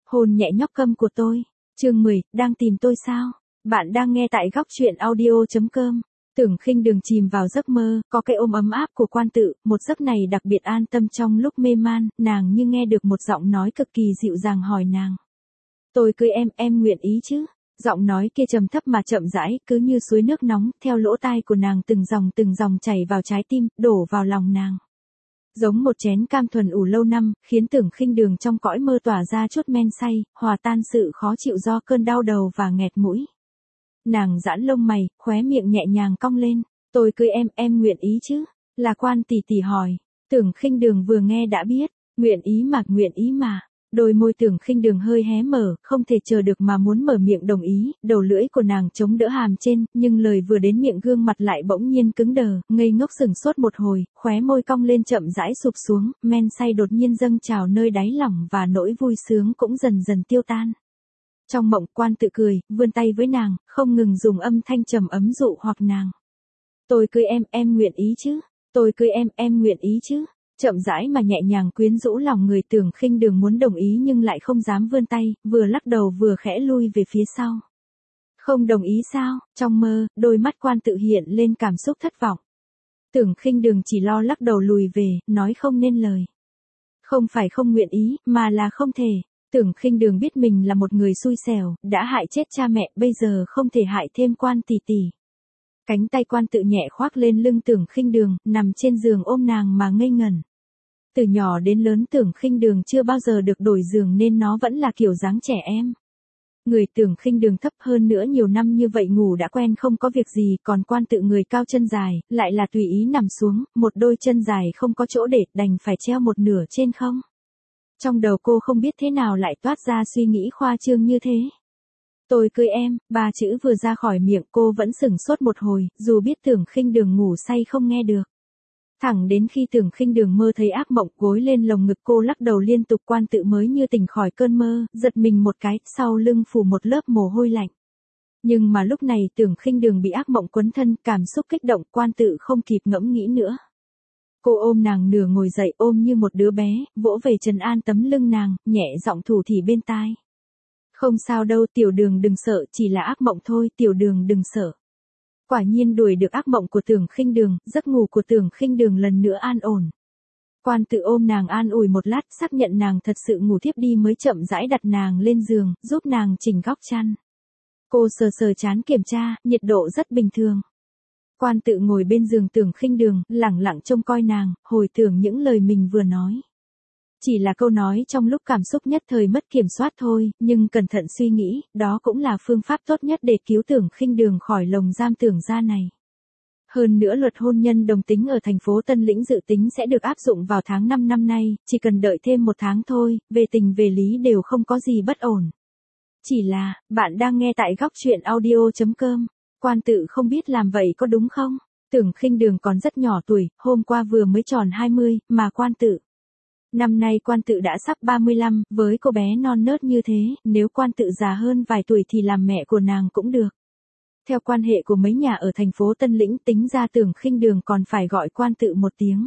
Hôn nhẹ nhóc câm của tôi. Chương 10, đang tìm tôi sao? Bạn đang nghe tại góc truyện audio.com. Tưởng Khinh Đường chìm vào giấc mơ, có cái ôm ấm áp của Quan Tự, một giấc này đặc biệt an tâm trong lúc mê man, nàng như nghe được một giọng nói cực kỳ dịu dàng hỏi nàng. Tôi cưới em nguyện ý chứ? Giọng nói kia trầm thấp mà chậm rãi, cứ như suối nước nóng, theo lỗ tai của nàng từng dòng chảy vào trái tim, đổ vào lòng nàng. Giống một chén cam thuần ủ lâu năm, khiến Tưởng Khinh Đường trong cõi mơ tỏa ra chút men say, hòa tan sự khó chịu do cơn đau đầu và nghẹt mũi. Nàng giãn lông mày, khóe miệng nhẹ nhàng cong lên. Tôi cưới em nguyện ý chứ? Là Quan tỷ tỷ hỏi. Tưởng Khinh Đường vừa nghe đã biết, nguyện ý mà. Đôi môi Tưởng Khinh Đường hơi hé mở, không thể chờ được mà muốn mở miệng đồng ý, đầu lưỡi của nàng chống đỡ hàm trên, nhưng lời vừa đến miệng gương mặt lại bỗng nhiên cứng đờ, ngây ngốc sững sốt một hồi, khóe môi cong lên chậm rãi sụp xuống, men say đột nhiên dâng trào nơi đáy lòng và nỗi vui sướng cũng dần dần tiêu tan. Trong mộng, Quan Tự cười, vươn tay với nàng, không ngừng dùng âm thanh trầm ấm dụ hoặc nàng. Tôi cưới em nguyện ý chứ? Tôi cưới em nguyện ý chứ? Chậm rãi mà nhẹ nhàng quyến rũ lòng người. Tưởng Khinh Đường muốn đồng ý nhưng lại không dám vươn tay, vừa lắc đầu vừa khẽ lui về phía sau. Không đồng ý sao? Trong mơ, đôi mắt Quan Tự hiện lên cảm xúc thất vọng. Tưởng Khinh Đường chỉ lo lắc đầu lùi về, nói không nên lời. Không phải không nguyện ý, mà là không thể. Tưởng Khinh Đường biết mình là một người xui xẻo, đã hại chết cha mẹ, bây giờ không thể hại thêm Quan tỷ tỷ. Cánh tay Quan Tự nhẹ khoác lên lưng Tưởng Khinh Đường, nằm trên giường ôm nàng mà ngây ngẩn. Từ nhỏ đến lớn Tưởng Khinh Đường chưa bao giờ được đổi giường nên nó vẫn là kiểu dáng trẻ em. Người Tưởng Khinh Đường thấp hơn nữa nhiều năm như vậy ngủ đã quen không có việc gì, còn Quan Tự người cao chân dài, lại là tùy ý nằm xuống, một đôi chân dài không có chỗ để, đành phải treo một nửa trên không. Trong đầu cô không biết thế nào lại toát ra suy nghĩ khoa trương như thế. Tôi cưới em, ba chữ vừa ra khỏi miệng cô vẫn sửng sốt một hồi, dù biết Tưởng Khinh Đường ngủ say không nghe được. Thẳng đến khi Tưởng Khinh Đường mơ thấy ác mộng gối lên lồng ngực cô lắc đầu liên tục, Quan Tự mới như tỉnh khỏi cơn mơ, giật mình một cái, sau lưng phủ một lớp mồ hôi lạnh. Nhưng mà lúc này Tưởng Khinh Đường bị ác mộng quấn thân, cảm xúc kích động, Quan Tự không kịp ngẫm nghĩ nữa. Cô ôm nàng nửa ngồi dậy, ôm như một đứa bé, vỗ về trấn an tấm lưng nàng, nhẹ giọng thủ thỉ bên tai. Không sao đâu Tiểu Đường đừng sợ, chỉ là ác mộng thôi, Tiểu Đường đừng sợ. Quả nhiên đuổi được ác mộng của Tưởng Khinh Đường, giấc ngủ của Tưởng Khinh Đường lần nữa an ổn. Quan Tự ôm nàng an ủi một lát, xác nhận nàng thật sự ngủ thiếp đi mới chậm rãi đặt nàng lên giường, giúp nàng chỉnh góc chăn. Cô sờ trán kiểm tra, nhiệt độ rất bình thường. Quan Tự ngồi bên giường Tưởng Khinh Đường, lẳng lặng trông coi nàng, hồi tưởng những lời mình vừa nói. Chỉ là câu nói trong lúc cảm xúc nhất thời mất kiểm soát thôi, nhưng cẩn thận suy nghĩ, đó cũng là phương pháp tốt nhất để cứu Tưởng Khinh Đường khỏi lồng giam Tưởng gia này. Hơn nữa luật hôn nhân đồng tính ở thành phố Tân Lĩnh dự tính sẽ được áp dụng vào tháng 5 năm nay, chỉ cần đợi thêm một tháng thôi, về tình về lý đều không có gì bất ổn. Chỉ là, bạn đang nghe tại góc truyện audio.com. Quan Tự không biết làm vậy có đúng không? Tưởng Khinh Đường còn rất nhỏ tuổi, hôm qua vừa mới tròn 20, mà Quan Tự. Năm nay Quan Tự đã sắp 35, với cô bé non nớt như thế, nếu Quan Tự già hơn vài tuổi thì làm mẹ của nàng cũng được. Theo quan hệ của mấy nhà ở thành phố Tân Lĩnh tính ra Tưởng Khinh Đường còn phải gọi Quan Tự một tiếng.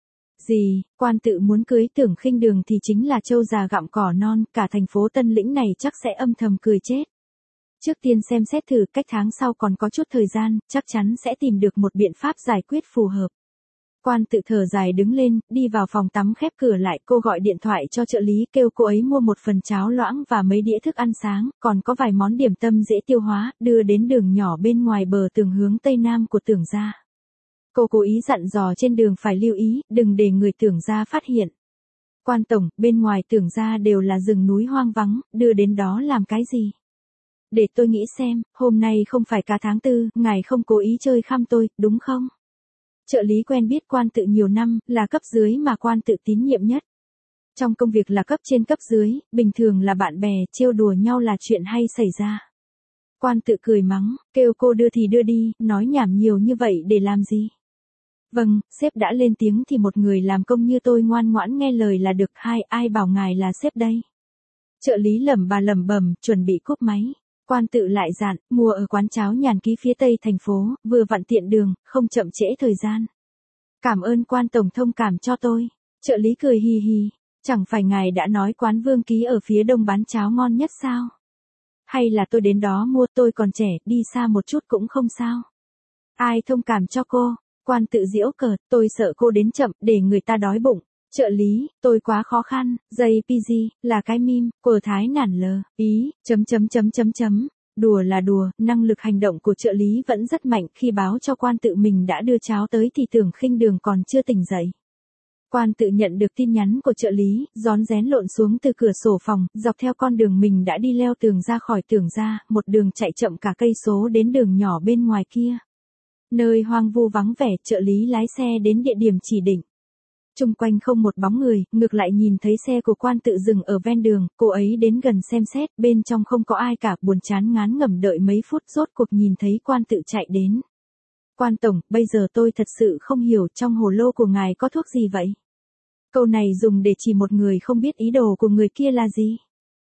Gì, Quan Tự muốn cưới Tưởng Khinh Đường thì chính là trâu già gặm cỏ non, cả thành phố Tân Lĩnh này chắc sẽ âm thầm cười chết. Trước tiên xem xét thử, cách tháng sau còn có chút thời gian, chắc chắn sẽ tìm được một biện pháp giải quyết phù hợp. Quan Tự thở dài đứng lên, đi vào phòng tắm khép cửa lại, cô gọi điện thoại cho trợ lý kêu cô ấy mua một phần cháo loãng và mấy đĩa thức ăn sáng, còn có vài món điểm tâm dễ tiêu hóa, đưa đến đường nhỏ bên ngoài bờ tường hướng tây nam của Tưởng gia. Cô cố ý dặn dò trên đường phải lưu ý, đừng để người Tưởng gia phát hiện. Quan tổng, bên ngoài Tưởng gia đều là rừng núi hoang vắng, đưa đến đó làm cái gì? Để tôi nghĩ xem, hôm nay không phải cả tháng 4, ngài không cố ý chơi khăm tôi, đúng không? Trợ lý quen biết Quan Tự nhiều năm, là cấp dưới mà Quan Tự tín nhiệm nhất. Trong công việc là cấp trên cấp dưới, bình thường là bạn bè, trêu đùa nhau là chuyện hay xảy ra. Quan Tự cười mắng, kêu cô đưa thì đưa đi, nói nhảm nhiều như vậy để làm gì? Vâng, sếp đã lên tiếng thì một người làm công như tôi ngoan ngoãn nghe lời là được, ai bảo ngài là sếp đây? Trợ lý lẩm bẩm, chuẩn bị cúp máy. Quan Tự lại dặn, mua ở quán cháo nhàn ký phía tây thành phố, vừa vặn tiện đường, không chậm trễ thời gian. Cảm ơn Quan tổng thông cảm cho tôi. Trợ lý cười hì hì. Chẳng phải ngài đã nói quán Vương Ký ở phía đông bán cháo ngon nhất sao? Hay là tôi đến đó mua, tôi còn trẻ, đi xa một chút cũng không sao. Ai thông cảm cho cô? Quan tự giễu cợt, tôi sợ cô đến chậm, để người ta đói bụng. Trợ lý, tôi quá khó khăn, JPG, là cái meme, của Thái nản lờ, ý, Đùa là đùa, năng lực hành động của trợ lý vẫn rất mạnh, khi báo cho quan tự mình đã đưa cháo tới thì Tưởng Khinh Đường còn chưa tỉnh dậy. Quan tự nhận được tin nhắn của trợ lý, rón rén lộn xuống từ cửa sổ phòng, dọc theo con đường mình đã đi leo tường ra khỏi Tưởng gia, một đường chạy chậm cả cây số đến đường nhỏ bên ngoài kia. Nơi hoang vu vắng vẻ, trợ lý lái xe đến địa điểm chỉ định. Chung quanh không một bóng người, ngược lại nhìn thấy xe của quan tự dừng ở ven đường, cô ấy đến gần xem xét, bên trong không có ai cả, buồn chán ngán ngẩm đợi mấy phút rốt cuộc nhìn thấy quan tự chạy đến. Quan tổng, bây giờ tôi thật sự không hiểu trong hồ lô của ngài có thuốc gì vậy? Câu này dùng để chỉ một người không biết ý đồ của người kia là gì.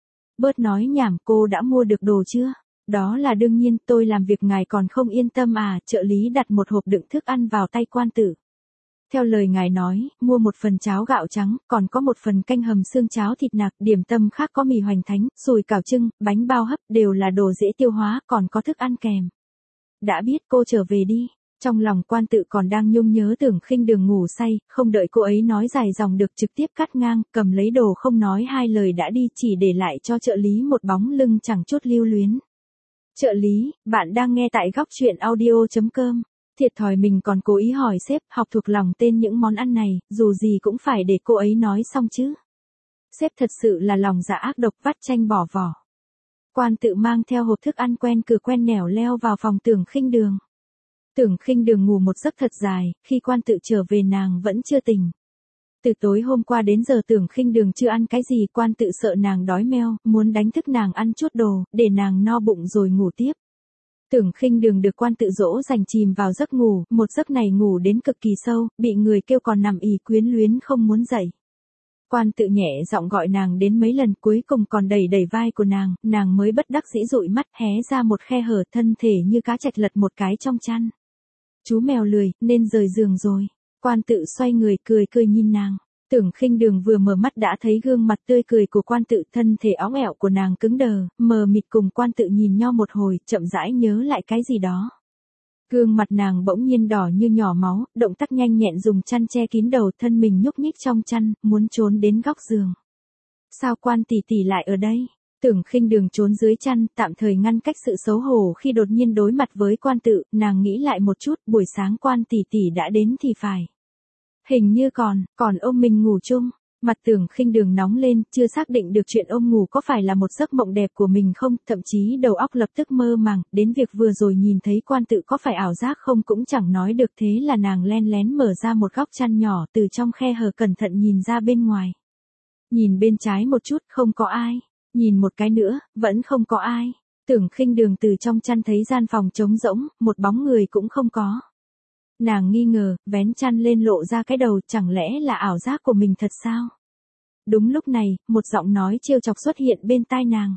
Bớt nói nhảm, cô đã mua được đồ chưa? Đó là đương nhiên, tôi làm việc ngài còn không yên tâm à, trợ lý đặt một hộp đựng thức ăn vào tay quan tử. Theo lời ngài nói, mua một phần cháo gạo trắng, còn có một phần canh hầm xương cháo thịt nạc, điểm tâm khác có mì hoành thánh, sùi cảo trưng, bánh bao hấp, đều là đồ dễ tiêu hóa, còn có thức ăn kèm. Đã biết, cô trở về đi. Trong lòng quan tự còn đang nhung nhớ Tưởng Khinh Đường ngủ say, không đợi cô ấy nói dài dòng được trực tiếp cắt ngang, cầm lấy đồ không nói hai lời đã đi, chỉ để lại cho trợ lý một bóng lưng chẳng chút lưu luyến. Trợ lý, bạn đang nghe tại góc truyện audio.com. Thiệt thòi mình còn cố ý hỏi sếp, học thuộc lòng tên những món ăn này, dù gì cũng phải để cô ấy nói xong chứ. Sếp thật sự là lòng dạ ác độc, vắt chanh bỏ vỏ. Quan tự mang theo hộp thức ăn quen cửa quen nẻo leo vào phòng Tưởng Khinh Đường. Tưởng Khinh Đường ngủ một giấc thật dài, khi quan tự trở về nàng vẫn chưa tỉnh. Từ tối hôm qua đến giờ Tưởng Khinh Đường chưa ăn cái gì, quan tự sợ nàng đói meo, muốn đánh thức nàng ăn chút đồ, để nàng no bụng rồi ngủ tiếp. Tưởng Khinh Đường được quan tự dỗ dành chìm vào giấc ngủ, một giấc này ngủ đến cực kỳ sâu, bị người kêu còn nằm ì quyến luyến không muốn dậy. Quan tự nhẹ giọng gọi nàng đến mấy lần, cuối cùng còn đẩy vai của nàng mới bất đắc dĩ dụi mắt hé ra một khe hở, thân thể như cá trạch lật một cái trong chăn. Chú mèo lười, nên rời giường rồi. Quan tự xoay người cười nhìn nàng. Tưởng Khinh Đường vừa mở mắt đã thấy gương mặt tươi cười của quan tự, thân thể óng ẹo của nàng cứng đờ, mờ mịt cùng quan tự nhìn nhau một hồi, chậm rãi nhớ lại cái gì đó. Gương mặt nàng bỗng nhiên đỏ như nhỏ máu, động tác nhanh nhẹn dùng chăn che kín đầu, thân mình nhúc nhích trong chăn, muốn trốn đến góc giường. Sao quan tỷ tỷ lại ở đây? Tưởng Khinh Đường trốn dưới chăn, tạm thời ngăn cách sự xấu hổ khi đột nhiên đối mặt với quan tự, nàng nghĩ lại một chút, buổi sáng quan tỷ tỷ đã đến thì phải. Hình như còn ôm mình ngủ chung. Mặt Tưởng Khinh Đường nóng lên, chưa xác định được chuyện ôm ngủ có phải là một giấc mộng đẹp của mình không, thậm chí đầu óc lập tức mơ màng, đến việc vừa rồi nhìn thấy quan tự có phải ảo giác không cũng chẳng nói được, thế là nàng len lén mở ra một góc chăn nhỏ, từ trong khe hở cẩn thận nhìn ra bên ngoài. Nhìn bên trái một chút, không có ai. Nhìn một cái nữa, vẫn không có ai. Tưởng Khinh Đường từ trong chăn thấy gian phòng trống rỗng, một bóng người cũng không có. Nàng nghi ngờ, vén chăn lên lộ ra cái đầu, chẳng lẽ là ảo giác của mình thật sao? Đúng lúc này, một giọng nói trêu chọc xuất hiện bên tai nàng.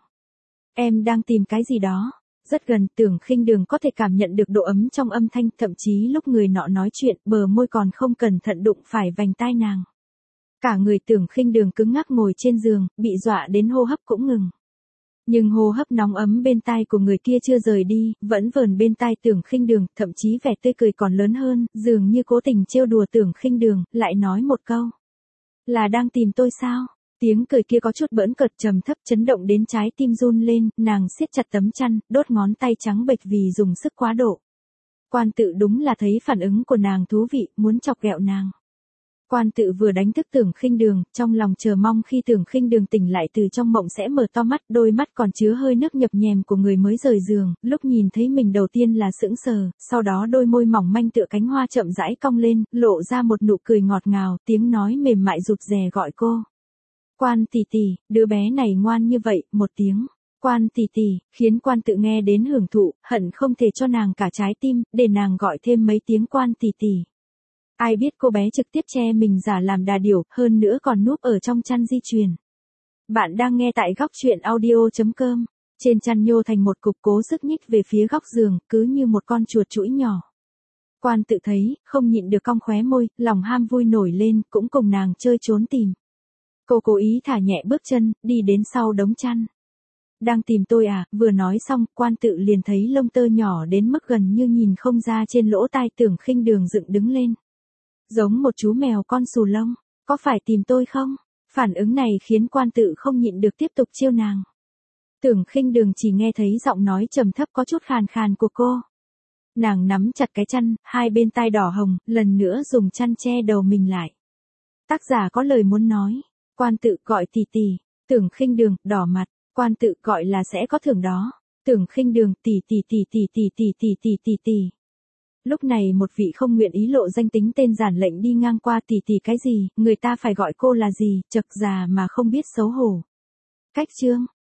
Em đang tìm cái gì đó? Rất gần, Tưởng Khinh Đường có thể cảm nhận được độ ấm trong âm thanh, thậm chí lúc người nọ nói chuyện, bờ môi còn không cẩn thận đụng phải vành tai nàng. Cả người Tưởng Khinh Đường cứng ngắc ngồi trên giường, bị dọa đến hô hấp cũng ngừng. Nhưng hô hấp nóng ấm bên tai của người kia chưa rời đi, vẫn vờn bên tai Tưởng Khinh Đường, thậm chí vẻ tươi cười còn lớn hơn, dường như cố tình trêu đùa Tưởng Khinh Đường, lại nói một câu. Là đang tìm tôi sao? Tiếng cười kia có chút bỡn cợt, trầm thấp, chấn động đến trái tim run lên, nàng siết chặt tấm chăn, đốt ngón tay trắng bệch vì dùng sức quá độ. Quan tự đúng là thấy phản ứng của nàng thú vị, muốn chọc ghẹo nàng. Quan tự vừa đánh thức Tưởng Khinh Đường, trong lòng chờ mong khi Tưởng Khinh Đường tỉnh lại từ trong mộng sẽ mở to mắt, đôi mắt còn chứa hơi nước nhập nhèm của người mới rời giường, lúc nhìn thấy mình đầu tiên là sững sờ, sau đó đôi môi mỏng manh tựa cánh hoa chậm rãi cong lên, lộ ra một nụ cười ngọt ngào, tiếng nói mềm mại rụt rè gọi cô. Quan tỷ tỷ, đứa bé này ngoan như vậy, một tiếng. Quan tỷ tỷ, khiến quan tự nghe đến hưởng thụ, hận không thể cho nàng cả trái tim, để nàng gọi thêm mấy tiếng quan tỷ tỷ. Ai biết cô bé trực tiếp che mình giả làm đà điểu, hơn nữa còn núp ở trong chăn di truyền. Bạn đang nghe tại góc truyện audio.com. Trên chăn nhô thành một cục, cố sức nhích về phía góc giường, cứ như một con chuột chũi nhỏ. Quan tự thấy, không nhịn được cong khóe môi, lòng ham vui nổi lên, cũng cùng nàng chơi trốn tìm. Cô cố ý thả nhẹ bước chân, đi đến sau đống chăn. Đang tìm tôi à, vừa nói xong, Quan Tự liền thấy lông tơ nhỏ đến mức gần như nhìn không ra trên lỗ tai Tưởng Khinh Đường dựng đứng lên. Giống một chú mèo con xù lông, có phải tìm tôi không? Phản ứng này khiến Quan Tự không nhịn được tiếp tục trêu nàng. Tưởng Khinh Đường chỉ nghe thấy giọng nói trầm thấp có chút khàn khàn của cô. Nàng nắm chặt cái chăn, hai bên tai đỏ hồng, lần nữa dùng chăn che đầu mình lại. Tác giả có lời muốn nói. Quan Tự gọi tỷ tỷ. Tưởng Khinh Đường đỏ mặt. Quan Tự gọi là sẽ có thưởng đó. Tưởng Khinh Đường tỷ tỷ tỷ tỷ tỷ tỷ tỷ tỷ tỷ tỷ. Lúc này một vị không nguyện ý lộ danh tính tên giản lệnh đi ngang qua. Tỷ tỷ cái gì, người ta phải gọi cô là gì, chậc già mà không biết xấu hổ. Cách chương